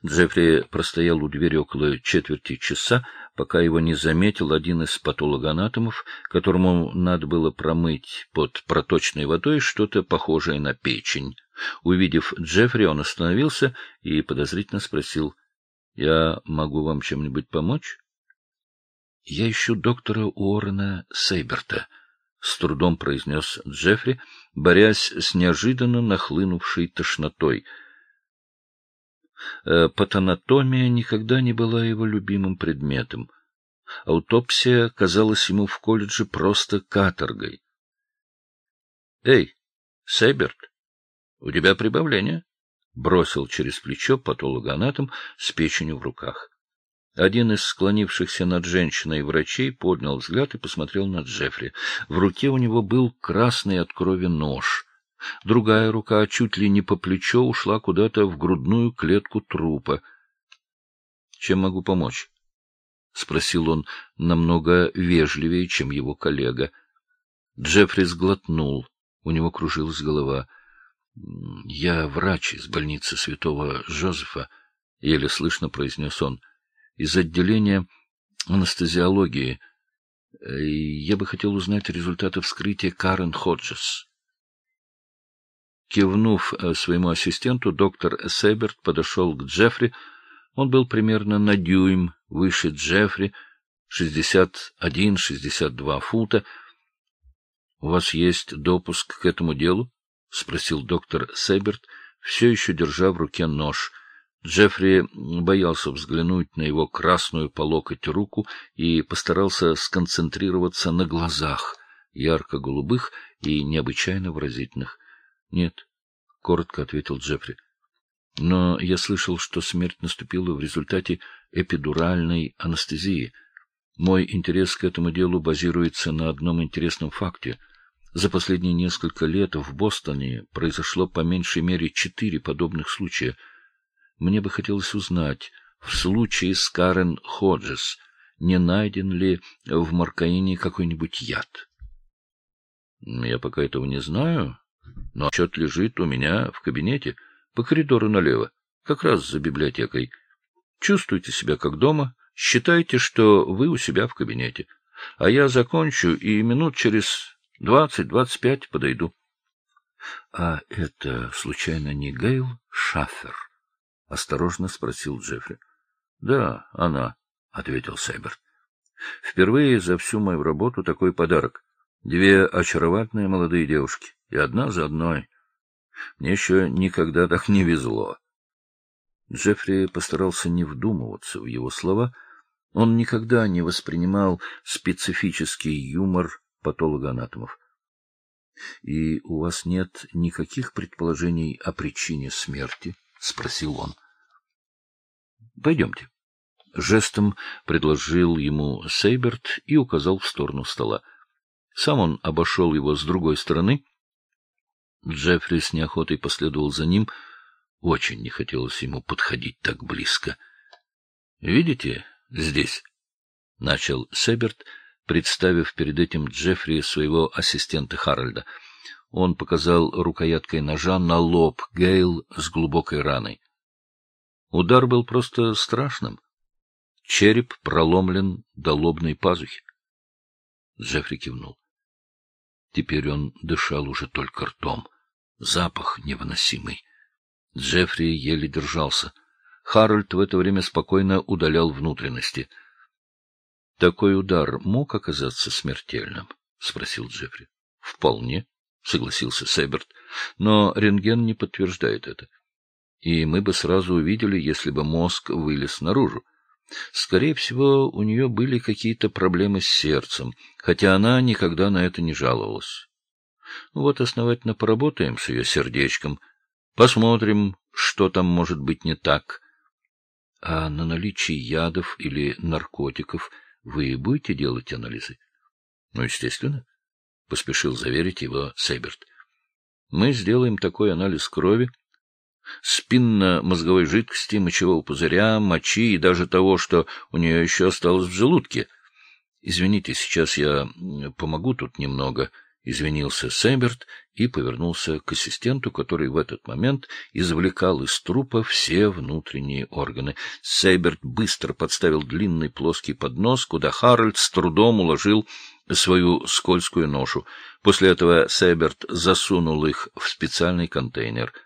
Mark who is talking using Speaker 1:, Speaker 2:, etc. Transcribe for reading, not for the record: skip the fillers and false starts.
Speaker 1: Джеффри простоял у двери около четверти часа, пока его не заметил один из патологоанатомов, которому надо было промыть под проточной водой что-то похожее на печень. Увидев Джеффри, он остановился и подозрительно спросил: — Я могу вам чем-нибудь помочь? — Я ищу доктора Уоррена Сейберта, — с трудом произнес Джеффри, борясь с неожиданно нахлынувшей тошнотой. Патанатомия никогда не была его любимым предметом. Аутопсия казалась ему в колледже просто каторгой. — Эй, Сейберт, у тебя прибавление? — бросил через плечо патологоанатом с печенью в руках. Один из склонившихся над женщиной врачей поднял взгляд и посмотрел на Джеффри. В руке у него был красный от крови нож. Другая рука, чуть ли не по плечо, ушла куда-то в грудную клетку трупа. — Чем могу помочь? — спросил он намного вежливее, чем его коллега. Джеффри сглотнул. У него кружилась голова. — Я врач из больницы Святого Жозефа, — еле слышно произнес он, — из отделения анестезиологии. Я бы хотел узнать результаты вскрытия Карен Ходжес. Кивнув своему ассистенту, доктор Сейберт подошел к Джеффри. Он был примерно на дюйм выше Джеффри, 61-62 фута. — У вас есть допуск к этому делу? — спросил доктор Сейберт, все еще держа в руке нож. Джеффри боялся взглянуть на его красную по локоть руку и постарался сконцентрироваться на глазах, ярко-голубых и необычайно выразительных. — Нет, — коротко ответил Джеффри. — Но я слышал, что смерть наступила в результате эпидуральной анестезии. Мой интерес к этому делу базируется на одном интересном факте. За последние несколько лет в Бостоне произошло по меньшей мере 4 подобных случая. Мне бы хотелось узнать, в случае с Карен Ходжес, не найден ли в маркаине какой-нибудь яд? — Я пока этого не знаю, но отчет лежит у меня в кабинете, по коридору налево, как раз за библиотекой. Чувствуйте себя как дома, считайте, что вы у себя в кабинете, а я закончу и минут через 20-25 подойду. — А это, случайно, не Гейл Шаффер? — осторожно спросил Джеффри. — Да, она, — ответил Сейберт. — Впервые за всю мою работу такой подарок. 2 очаровательные молодые девушки, и одна за одной. Мне еще никогда так не везло. Джеффри постарался не вдумываться в его слова. Он никогда не воспринимал специфический юмор патологоанатомов. — И у вас нет никаких предположений о причине смерти? — спросил он. — Пойдемте. Жестом предложил ему Сейберт и указал в сторону стола. Сам он обошел его с другой стороны. Джеффри с неохотой последовал за ним. Очень не хотелось ему подходить так близко. — Видите, здесь? — начал Сейберт, представив перед этим Джеффри своего ассистента Харальда. Он показал рукояткой ножа на лоб Гейл с глубокой раной. Удар был просто страшным. Череп проломлен до лобной пазухи. Джеффри кивнул. Теперь он дышал уже только ртом. Запах невыносимый. Джеффри еле держался. Харальд в это время спокойно удалял внутренности. — Такой удар мог оказаться смертельным? — спросил Джеффри. — Вполне, — согласился Сейберт, — но рентген не подтверждает это. И мы бы сразу увидели, если бы мозг вылез наружу. Скорее всего, у нее были какие-то проблемы с сердцем, хотя она никогда на это не жаловалась. Вот основательно поработаем с ее сердечком, посмотрим, что там может быть не так. А на наличие ядов или наркотиков вы будете делать анализы? — Ну, естественно, — поспешил заверить его Сейберт. — Мы сделаем такой анализ крови, спинномозговой жидкости, мочевого пузыря, мочи и даже того, что у нее еще осталось в желудке. Извините, сейчас я помогу тут немного, Извинился Сейберт и повернулся к ассистенту, который в этот момент извлекал из трупа все внутренние органы. Сейберт быстро подставил длинный плоский поднос, куда Харальд с трудом уложил свою скользкую ношу. После этого Сейберт засунул их в специальный контейнер.